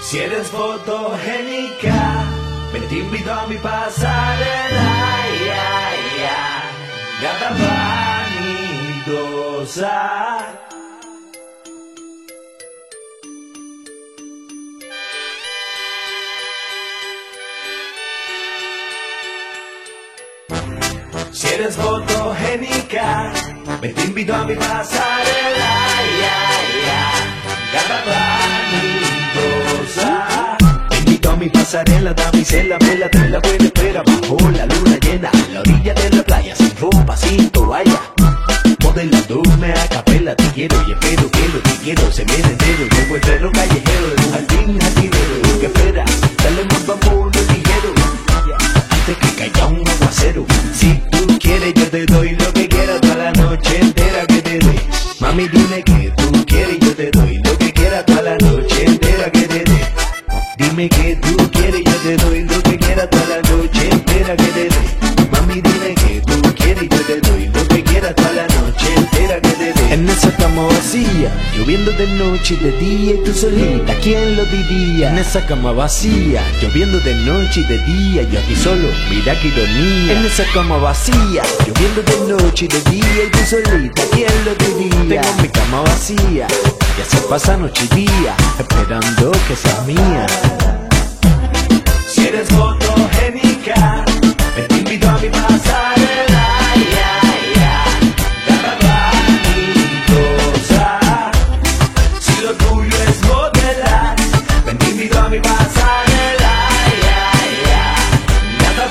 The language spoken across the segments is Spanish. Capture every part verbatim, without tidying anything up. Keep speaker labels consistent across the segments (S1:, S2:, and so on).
S1: Si eres fotogénica, me te invito a mi pasarela. Ya, ya, gata vanidosa. Si eres fotogénica, me te invito a mi pasarela. Ya, ya, gata vanidosa. Te invito a mi pasarela, damisela, vela, te la buena espera bajo la luna llena, a la orilla de la playa, sin ropa, sin toalla. Modelándome a capela, te quiero y espero, quiero, te quiero, se viene entero. Yo encuentro callejero de un jardín jardinero. ¿Qué esperas? Dale más vamos ligero, antes que caiga un aguacero. Si tú quieres yo te doy lo que quieras toda la noche entera que te dé. Mami dime que tú quieres yo te doy lo que quieras toda la noche entera que te dé. Dime que tú quieres yo te doy lo que quieras toda la noche entera que te dé. Mami dime que tú quieres yo te doy lo que quieras toda la noche entera que te dé.
S2: En esa cama vacía, lloviendo de noche y de día y tú solita, ¿quién lo diría? En esa cama vacía, lloviendo de noche y de día, yo aquí solo, mira qué ironía. En esa cama vacía, lloviendo de noche y de día y tú solita, ¿quién lo diría? Tengo mi cama vacía, y así pasa noche y día, esperando que seas mía.
S1: Si eres fotogénica, me te invito a mi pasarela. Ya, ya, gata vanidosa. Si lo tuyo es modelar, me te invito a mi pasarela. Ya, ya, gata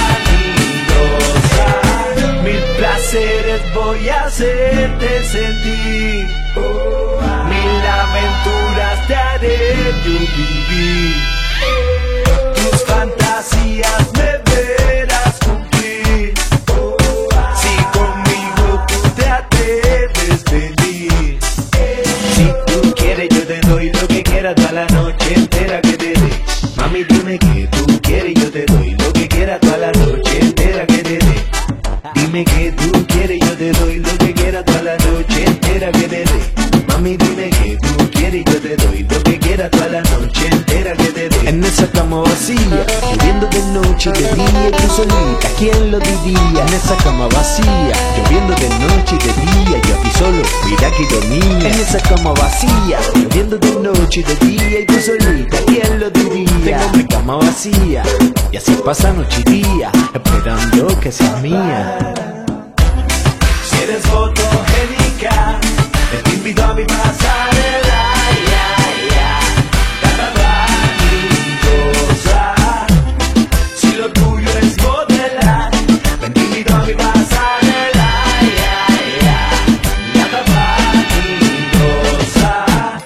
S1: vanidosa. Mil placeres voy a hacerte sentir, mil aventuras te haré yo vivir. Tus fantasías me verás cumplir. Si conmigo tú te atreves venir. Si tú quieres yo te doy lo que quieras toda la noche entera que te dé. Mami dime que tú quieres yo te doy lo que quieras toda la noche entera que te dé. Dime que tú quieres yo te doy lo que quieras toda la noche entera que te dé. Mami dime que tú quieres yo te doy lo que quieras toda la noche entera que te dé.
S2: En esa cama vacía, lloviendo de noche y de día y tú solita, ¿quién lo diría? En esa cama vacía, lloviendo de noche y de día, yo aquí solo, mira qué ironía. En esa cama vacía, lloviendo de noche y de día y tú solita, ¿quién lo diría? Tengo mi cama vacía, y así pasa noche y día, esperando que seas mía.
S1: Si eres fotogénica, te invito a mi pasarela. Ya, ya, gata vanidosa. Si lo tuyo es modelar, te invito a mi pasarela. Ya, ya, gata vanidosa.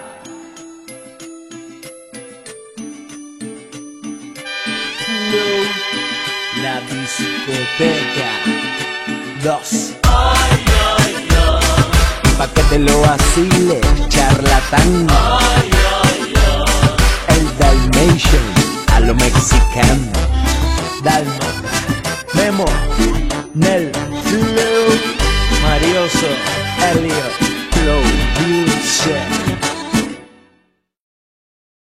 S2: Flow, la discoteca dos. Pa' que te lo vacile, charlatán. El Dalmatian, a lo mexicano. Dalma, Memo, Nel.